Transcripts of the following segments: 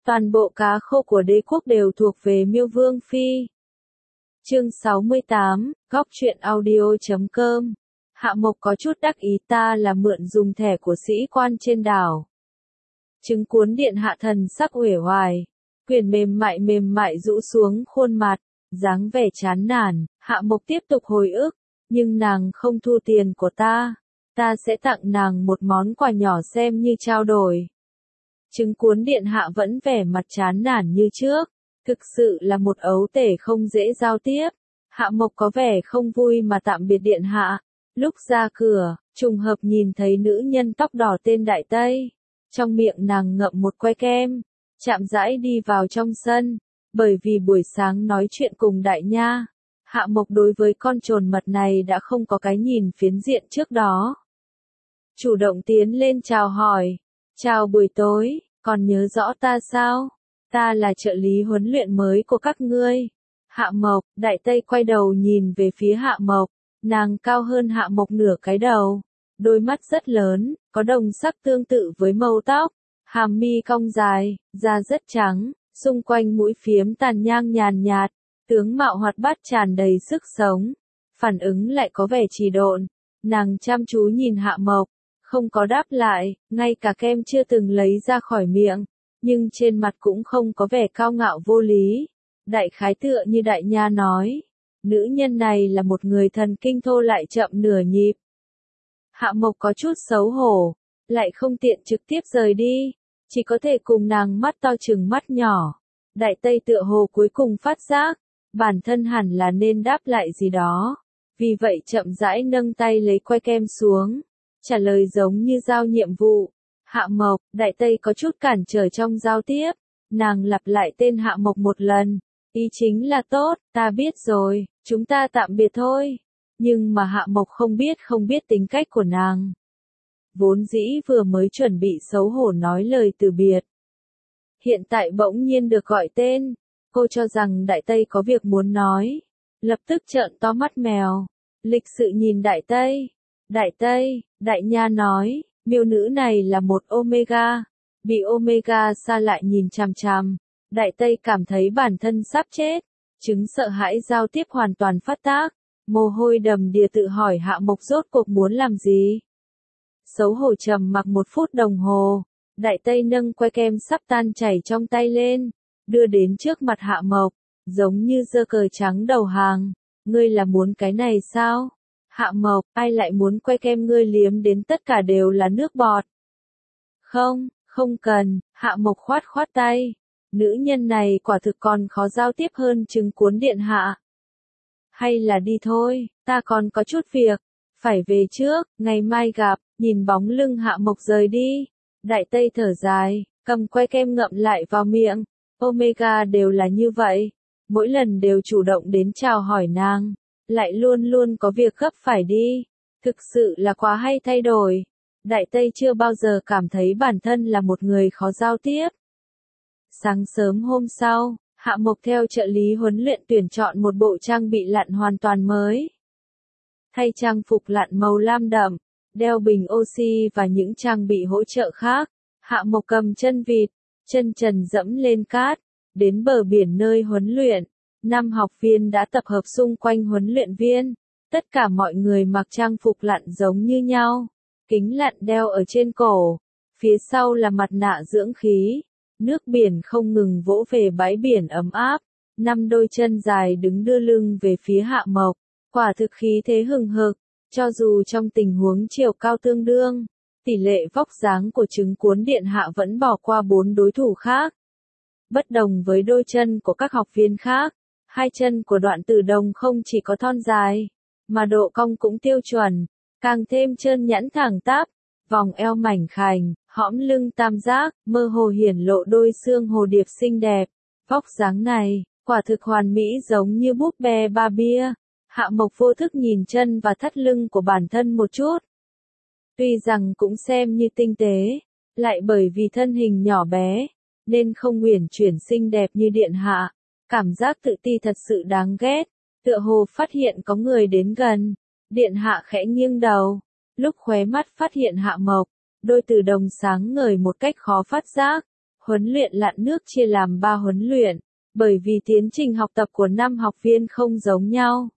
Toàn bộ cá khô của đế quốc đều thuộc về Miêu Vương Phi. Chương 68, Góc truyện audio.com. Hạ Mộc có chút đắc ý, ta là mượn dùng thẻ của sĩ quan trên đảo. Trứng cuốn điện hạ thần sắc uể oải, quyển mềm mại rũ xuống khuôn mặt, dáng vẻ chán nản. Hạ Mộc tiếp tục hồi ức, nhưng nàng không thu tiền của ta sẽ tặng nàng một món quà nhỏ xem như trao đổi. Trứng cuốn điện hạ vẫn vẻ mặt chán nản như trước, thực sự là một ấu tể không dễ giao tiếp. Hạ Mộc có vẻ không vui mà tạm biệt điện hạ. Lúc ra cửa, trùng hợp nhìn thấy nữ nhân tóc đỏ tên Đại Tây. Trong miệng nàng ngậm một que kem, chạm rãi đi vào trong sân. Bởi vì buổi sáng nói chuyện cùng Đại Nha, Hạ Mộc đối với con trồn mật này đã không có cái nhìn phiến diện trước đó. Chủ động tiến lên chào hỏi. Chào buổi tối, còn nhớ rõ ta sao? Ta là trợ lý huấn luyện mới của các ngươi. Hạ Mộc, Đại Tây quay đầu nhìn về phía Hạ Mộc. Nàng cao hơn Hạ Mộc nửa cái đầu. Đôi mắt rất lớn, có đồng sắc tương tự với màu tóc. Hàm mi cong dài, da rất trắng, xung quanh mũi phiếm tàn nhang nhàn nhạt. Tướng mạo hoạt bát tràn đầy sức sống. Phản ứng lại có vẻ trì độn. Nàng chăm chú nhìn Hạ Mộc, không có đáp lại, ngay cả kem chưa từng lấy ra khỏi miệng. Nhưng trên mặt cũng không có vẻ cao ngạo vô lý. Đại khái tựa như Đại Nha nói. Nữ nhân này là một người thần kinh thô lại chậm nửa nhịp. Hạ Mộc có chút xấu hổ, lại không tiện trực tiếp rời đi, chỉ có thể cùng nàng mắt to chừng mắt nhỏ. Đại Tây tựa hồ cuối cùng phát giác, bản thân hẳn là nên đáp lại gì đó. Vì vậy chậm rãi nâng tay lấy que kem xuống, trả lời giống như giao nhiệm vụ. Hạ Mộc, Đại Tây có chút cản trở trong giao tiếp, nàng lặp lại tên Hạ Mộc một lần. Ý chính là tốt, ta biết rồi, chúng ta tạm biệt thôi. Nhưng mà Hạ Mộc không biết tính cách của nàng. Vốn dĩ vừa mới chuẩn bị xấu hổ nói lời từ biệt. Hiện tại bỗng nhiên được gọi tên, cô cho rằng Đại Tây có việc muốn nói. Lập tức trợn to mắt mèo, lịch sự nhìn Đại Tây. Đại Tây, Đại Nha nói, miêu nữ này là một Omega. Bị Omega xa lại nhìn chằm chằm. Đại Tây cảm thấy bản thân sắp chết, chứng sợ hãi giao tiếp hoàn toàn phát tác, mồ hôi đầm đìa tự hỏi Hạ Mộc rốt cuộc muốn làm gì. Xấu hổ trầm mặc 1 phút đồng hồ, Đại Tây nâng que kem sắp tan chảy trong tay lên, đưa đến trước mặt Hạ Mộc, giống như giơ cờ trắng đầu hàng. Ngươi là muốn cái này sao? Hạ Mộc, ai lại muốn que kem ngươi liếm đến tất cả đều là nước bọt? Không cần, Hạ Mộc khoát tay. Nữ nhân này quả thực còn khó giao tiếp hơn trứng cuốn điện hạ. Hay là đi thôi, ta còn có chút việc, phải về trước, ngày mai gặp. Nhìn bóng lưng Hạ Mộc rời đi, Đại Tây thở dài, cầm que kem ngậm lại vào miệng. Omega đều là như vậy, mỗi lần đều chủ động đến chào hỏi nàng, lại luôn có việc gấp phải đi. Thực sự là quá hay thay đổi. Đại Tây chưa bao giờ cảm thấy bản thân là một người khó giao tiếp. Sáng sớm hôm sau, Hạ Mộc theo trợ lý huấn luyện tuyển chọn một bộ trang bị lặn hoàn toàn mới. Thay trang phục lặn màu lam đậm, đeo bình oxy và những trang bị hỗ trợ khác, Hạ Mộc cầm chân vịt, chân trần dẫm lên cát, đến bờ biển nơi huấn luyện. 5 học viên đã tập hợp xung quanh huấn luyện viên. Tất cả mọi người mặc trang phục lặn giống như nhau, kính lặn đeo ở trên cổ, phía sau là mặt nạ dưỡng khí. Nước biển không ngừng vỗ về bãi biển ấm áp. 5 đôi chân dài đứng đưa lưng về phía Hạ Mộc, quả thực khí thế hừng hực. Cho dù trong tình huống chiều cao tương đương, tỷ lệ vóc dáng của trứng cuốn điện hạ vẫn bỏ qua 4 đối thủ khác. Bất đồng với đôi chân của các học viên khác, 2 chân của Đoạn Tử Đồng không chỉ có thon dài, mà độ cong cũng tiêu chuẩn, càng thêm trơn nhẵn thẳng tắp, vòng eo mảnh khảnh, hõm lưng tam giác, mơ hồ hiển lộ đôi xương hồ điệp xinh đẹp. Vóc dáng này, quả thực hoàn mỹ giống như búp bê Barbie. Hạ Mộc vô thức nhìn chân và thắt lưng của bản thân một chút. Tuy rằng cũng xem như tinh tế, lại bởi vì thân hình nhỏ bé, nên không uyển chuyển xinh đẹp như điện hạ. Cảm giác tự ti thật sự đáng ghét, tựa hồ phát hiện có người đến gần. Điện hạ khẽ nghiêng đầu, lúc khóe mắt phát hiện Hạ Mộc, đôi tử đồng sáng ngời một cách khó phát giác. Huấn luyện lặn nước chia làm 3 huấn luyện, bởi vì tiến trình học tập của 5 học viên không giống nhau,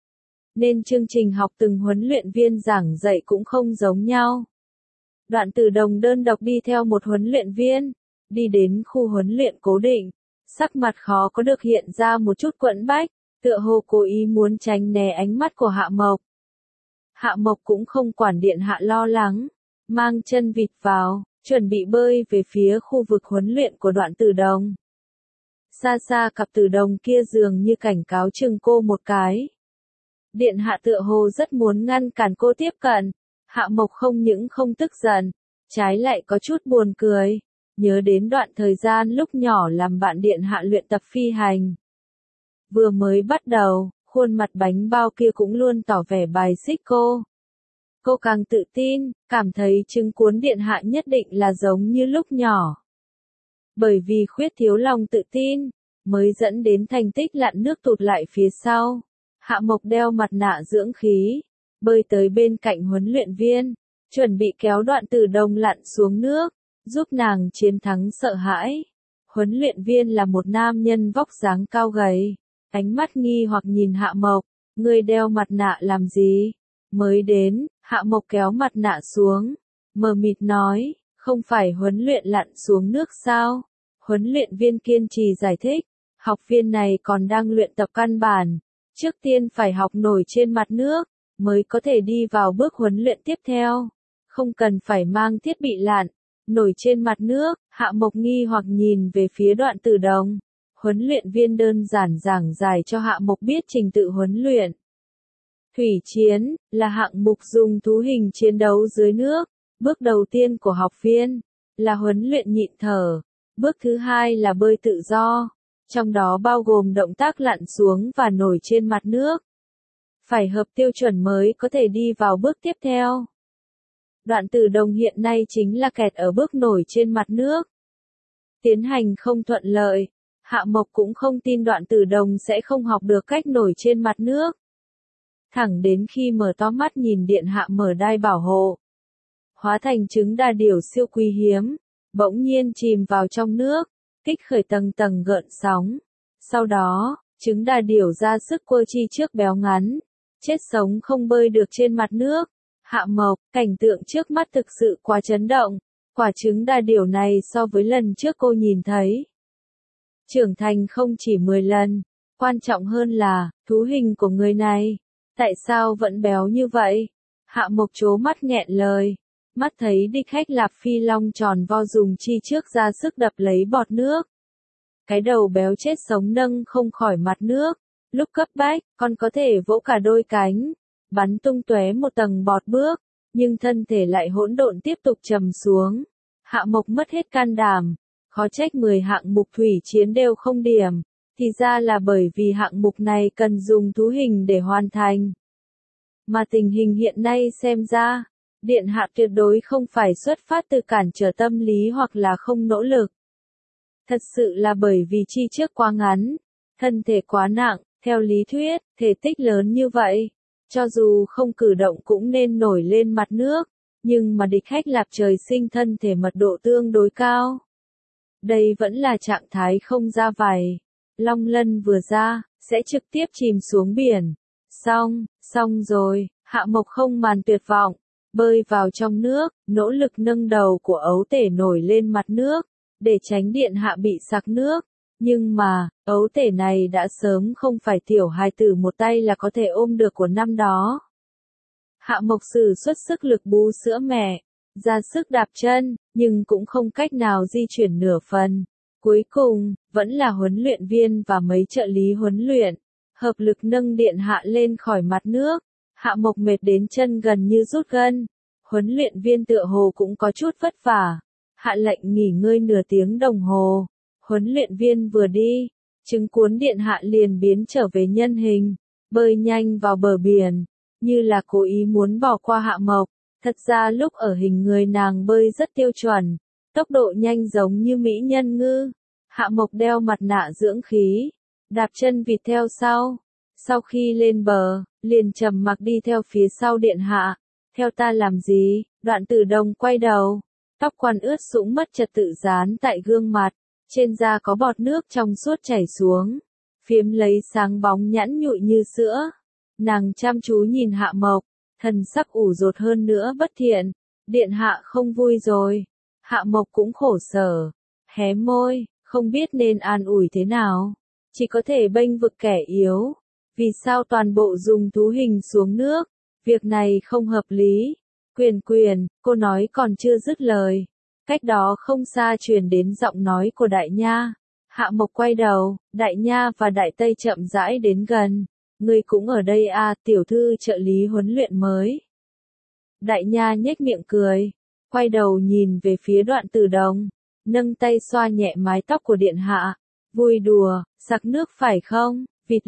nên chương trình học từng huấn luyện viên giảng dạy cũng không giống nhau. Đoạn Tử Đồng đơn độc đi theo một huấn luyện viên, đi đến khu huấn luyện cố định, sắc mặt khó có được hiện ra một chút quẫn bách, tựa hồ cố ý muốn tránh né ánh mắt của Hạ Mộc. Hạ Mộc cũng không quản điện hạ lo lắng, mang chân vịt vào, chuẩn bị bơi về phía khu vực huấn luyện của Đoạn Tử Đồng. Xa xa cặp tử đồng kia dường như cảnh cáo chừng cô một cái. Điện hạ tựa hồ rất muốn ngăn cản cô tiếp cận. Hạ Mộc không những không tức giận, trái lại có chút buồn cười, nhớ đến đoạn thời gian lúc nhỏ làm bạn điện hạ luyện tập phi hành. Vừa mới bắt đầu, khuôn mặt bánh bao kia cũng luôn tỏ vẻ bài xích cô. Cô càng tự tin, cảm thấy chứng cuốn điện hạ nhất định là giống như lúc nhỏ. Bởi vì khuyết thiếu lòng tự tin, mới dẫn đến thành tích lặn nước tụt lại phía sau. Hạ Mộc đeo mặt nạ dưỡng khí, bơi tới bên cạnh huấn luyện viên, chuẩn bị kéo Đoạn Tử Đồng lặn xuống nước, giúp nàng chiến thắng sợ hãi. Huấn luyện viên là một nam nhân vóc dáng cao gầy, ánh mắt nghi hoặc nhìn Hạ Mộc, ngươi đeo mặt nạ làm gì? Mới đến, Hạ Mộc kéo mặt nạ xuống, mờ mịt nói, không phải huấn luyện lặn xuống nước sao? Huấn luyện viên kiên trì giải thích, học viên này còn đang luyện tập căn bản, trước tiên phải học nổi trên mặt nước, mới có thể đi vào bước huấn luyện tiếp theo. Không cần phải mang thiết bị lặn, nổi trên mặt nước. Hạ Mộc nghi hoặc nhìn về phía Đoạn Tử Đồng. Huấn luyện viên đơn giản giảng giải cho Hạ Mộc biết trình tự huấn luyện. Thủy chiến là hạng mục dùng thú hình chiến đấu dưới nước. Bước đầu tiên của học viên là huấn luyện nhịn thở. Bước thứ hai là bơi tự do, trong đó bao gồm động tác lặn xuống và nổi trên mặt nước. Phải hợp tiêu chuẩn mới có thể đi vào bước tiếp theo. Đoạn Tử Đồng hiện nay chính là kẹt ở bước nổi trên mặt nước. Tiến hành không thuận lợi, Hạ Mộc cũng không tin Đoạn Tử Đồng sẽ không học được cách nổi trên mặt nước. Thẳng đến khi mở to mắt nhìn điện hạ mở đai bảo hộ, hóa thành trứng đà điểu siêu quý hiếm, bỗng nhiên chìm vào trong nước, kích khởi tầng tầng gợn sóng. Sau đó, trứng đà điểu ra sức quơ chi trước béo ngắn, chết sống không bơi được trên mặt nước. Hạ Mộc, cảnh tượng trước mắt thực sự quá chấn động, quả trứng đà điểu này so với lần trước cô nhìn thấy, trưởng thành không chỉ 10 lần, quan trọng hơn là, thú hình của người này, tại sao vẫn béo như vậy? Hạ Mộc trố mắt nghẹn lời, mắt thấy địch khách Lạp Phi Long tròn vo dùng chi trước ra sức đập lấy bọt nước. Cái đầu béo chết sống nâng không khỏi mặt nước, lúc cấp bách, còn có thể vỗ cả đôi cánh, bắn tung tóe một tầng bọt bước, nhưng thân thể lại hỗn độn tiếp tục trầm xuống. Hạ Mộc mất hết can đảm, khó trách 10 hạng mục thủy chiến đều không điểm, thì ra là bởi vì hạng mục này cần dùng thú hình để hoàn thành. Mà tình hình hiện nay xem ra, điện hạ tuyệt đối không phải xuất phát từ cản trở tâm lý hoặc là không nỗ lực. Thật sự là bởi vì chi trước quá ngắn, thân thể quá nặng, theo lý thuyết, thể tích lớn như vậy, cho dù không cử động cũng nên nổi lên mặt nước, nhưng mà địch khách Lạp trời sinh thân thể mật độ tương đối cao. Đây vẫn là trạng thái không ra vảy, long lân vừa ra, sẽ trực tiếp chìm xuống biển. Xong rồi, Hạ Mộc không màn tuyệt vọng, bơi vào trong nước, nỗ lực nâng đầu của ấu tể nổi lên mặt nước, để tránh điện hạ bị sặc nước. Nhưng mà, ấu tể này đã sớm không phải tiểu hài tử một tay là có thể ôm được của năm đó. Hạ Mộc sử xuất sức lực bú sữa mẹ, ra sức đạp chân, nhưng cũng không cách nào di chuyển nửa phần. Cuối cùng, vẫn là huấn luyện viên và mấy trợ lý huấn luyện, hợp lực nâng điện hạ lên khỏi mặt nước. Hạ Mộc mệt đến chân gần như rút gân. Huấn luyện viên tựa hồ cũng có chút vất vả. Hạ lệnh nghỉ ngơi nửa tiếng đồng hồ. Huấn luyện viên vừa đi, trứng cuốn điện hạ liền biến trở về nhân hình, bơi nhanh vào bờ biển, như là cố ý muốn bỏ qua Hạ Mộc. Thật ra lúc ở hình người nàng bơi rất tiêu chuẩn, tốc độ nhanh giống như mỹ nhân ngư. Hạ Mộc đeo mặt nạ dưỡng khí, đạp chân vịt theo sau. Sau khi lên bờ, liền trầm mặc đi theo phía sau điện hạ. Theo ta làm gì? Đoạn Tử Đồng quay đầu, Tóc quan ướt sũng mất trật tự dán tại gương mặt, trên da có bọt nước trong suốt chảy xuống, phiếm lấy sáng bóng nhẵn nhụi như sữa. Nàng chăm chú nhìn Hạ Mộc, thần sắc ủ rột hơn nữa bất thiện. Điện hạ không vui rồi. Hạ Mộc cũng khổ sở, hé môi, không biết nên an ủi thế nào. Chỉ có thể bênh vực kẻ yếu. Vì sao toàn bộ dùng thú hình xuống nước? Việc này không hợp lý. Quyền, cô nói còn chưa dứt lời. Cách đó không xa truyền đến giọng nói của Đại Nha. Hạ Mộc quay đầu, Đại Nha và Đại Tây chậm rãi đến gần. Ngươi cũng ở đây à, tiểu thư trợ lý huấn luyện mới. Đại Nha nhếch miệng cười, quay đầu nhìn về phía Đoạn Tử Đồng, nâng tay xoa nhẹ mái tóc của điện hạ. Vui đùa, sặc nước phải không? Vịt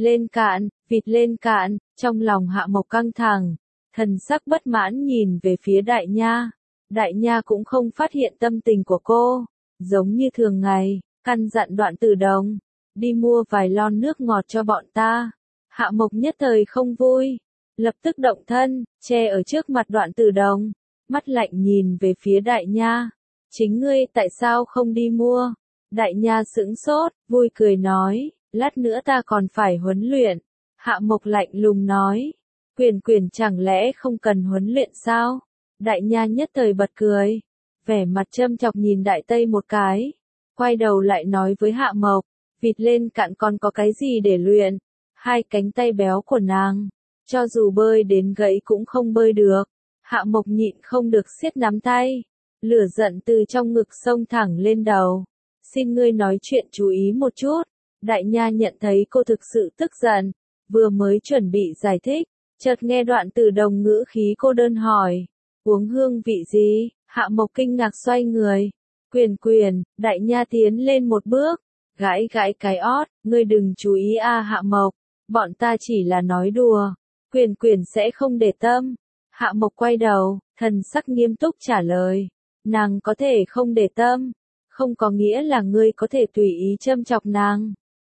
lên cạn, trong lòng Hạ Mộc căng thẳng, thần sắc bất mãn nhìn về phía Đại Nha. Đại Nha cũng không phát hiện tâm tình của cô, giống như thường ngày, căn dặn Đoạn Tử Đồng, đi mua vài lon nước ngọt cho bọn ta. Hạ Mộc nhất thời không vui, lập tức động thân, che ở trước mặt Đoạn Tử Đồng, mắt lạnh nhìn về phía Đại Nha. Chính ngươi tại sao không đi mua? Đại Nha sững sốt, vui cười nói, lát nữa ta còn phải huấn luyện. Hạ Mộc lạnh lùng nói, Quyền chẳng lẽ không cần huấn luyện sao? Đại Nha nhất thời bật cười, vẻ mặt châm chọc nhìn Đại Tây một cái, quay đầu lại nói với Hạ Mộc, vịt lên cạn còn có cái gì để luyện? Hai cánh tay béo của nàng, cho dù bơi đến gãy cũng không bơi được. Hạ Mộc nhịn không được siết nắm tay, lửa giận từ trong ngực xông thẳng lên đầu. Xin ngươi nói chuyện chú ý một chút. Đại Nha nhận thấy cô thực sự tức giận, vừa mới chuẩn bị giải thích, chợt nghe Đoạn Tử Đồng ngữ khí cô đơn hỏi, uống hương vị gì? Hạ Mộc kinh ngạc xoay người. Quyền, Đại Nha tiến lên một bước, gãi cái ót, ngươi đừng chú ý a Hạ Mộc, bọn ta chỉ là nói đùa. Quyền sẽ không để tâm. Hạ Mộc quay đầu, thần sắc nghiêm túc trả lời, nàng có thể không để tâm, không có nghĩa là ngươi có thể tùy ý châm chọc nàng.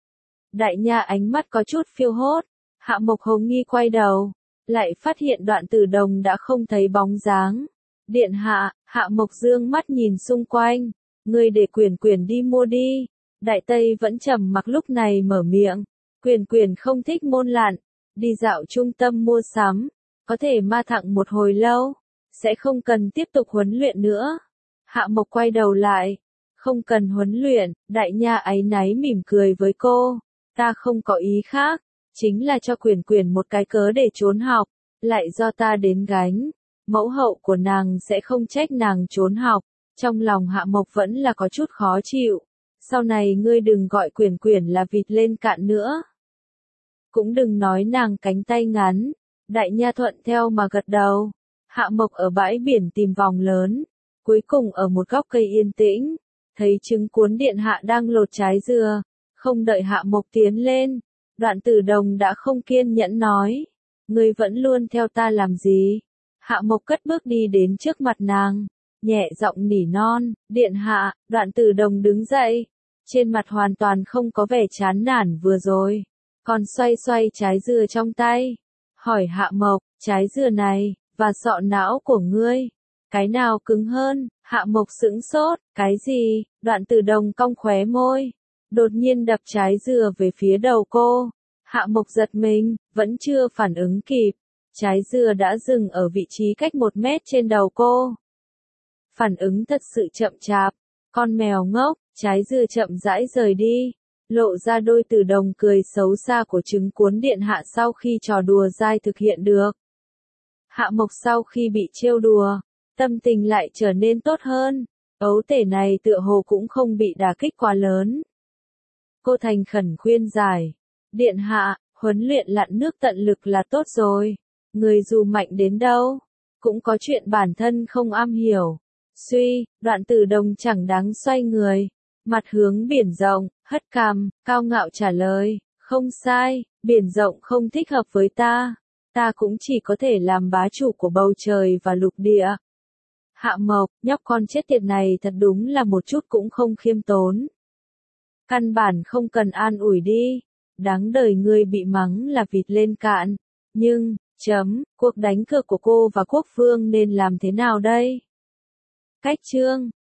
Đại Nha ánh mắt có chút phiêu hốt, Hạ Mộc hồng nghi quay đầu, lại phát hiện Đoạn Tử Đồng đã không thấy bóng dáng. Điện hạ, Hạ Mộc dương mắt nhìn xung quanh, ngươi để Quyền đi mua đi. Đại Tây vẫn trầm mặc lúc này mở miệng, Quyền không thích môn lặn, đi dạo trung tâm mua sắm, có thể ma thẳng một hồi lâu, sẽ không cần tiếp tục huấn luyện nữa. Hạ Mộc quay đầu lại, không cần huấn luyện. Đại Nha áy náy mỉm cười với cô, ta không có ý khác, chính là cho Quyền một cái cớ để trốn học, lại do ta đến gánh. Mẫu hậu của nàng sẽ không trách nàng trốn học. Trong lòng Hạ Mộc vẫn là có chút khó chịu. Sau này ngươi đừng gọi Quyền là vịt lên cạn nữa. Cũng đừng nói nàng cánh tay ngắn. Đại Nha thuận theo mà gật đầu. Hạ Mộc ở bãi biển tìm vòng lớn, cuối cùng ở một góc cây yên tĩnh, thấy trứng cuốn điện hạ đang lột trái dừa. Không đợi Hạ Mộc tiến lên, Đoạn Tử Đồng đã không kiên nhẫn nói, ngươi vẫn luôn theo ta làm gì? Hạ Mộc cất bước đi đến trước mặt nàng, nhẹ giọng nỉ non, điện hạ. Đoạn Tử Đồng đứng dậy, trên mặt hoàn toàn không có vẻ chán nản vừa rồi, còn xoay trái dừa trong tay, hỏi Hạ Mộc, trái dừa này, và sọ não của ngươi, cái nào cứng hơn? Hạ Mộc sững sốt, cái gì? Đoạn Tử Đồng cong khóe môi, đột nhiên đập trái dừa về phía đầu cô. Hạ Mộc giật mình, vẫn chưa phản ứng kịp, trái dừa đã dừng ở vị trí cách 1 mét trên đầu cô. Phản ứng thật sự chậm chạp, con mèo ngốc. Trái dừa chậm rãi rời đi, lộ ra đôi Tử Đồng cười xấu xa của trứng cuốn điện hạ sau khi trò đùa dai thực hiện được. Hạ Mộc sau khi bị trêu đùa, tâm tình lại trở nên tốt hơn, ấu tể này tựa hồ cũng không bị đả kích quá lớn. Cô thành khẩn khuyên giải, điện hạ, huấn luyện lặn nước tận lực là tốt rồi, người dù mạnh đến đâu, cũng có chuyện bản thân không am hiểu. Suy, Đoạn Tử Đồng chẳng đáng xoay người, mặt hướng biển rộng, hất cằm, cao ngạo trả lời, không sai, biển rộng không thích hợp với ta, ta cũng chỉ có thể làm bá chủ của bầu trời và lục địa. Hạ Mộc, nhóc con chết tiệt này thật đúng là một chút cũng không khiêm tốn. Căn bản không cần an ủi đi, đáng đời ngươi bị mắng là vịt lên cạn, nhưng, cuộc đánh cược của cô và quốc vương nên làm thế nào đây? Cách chương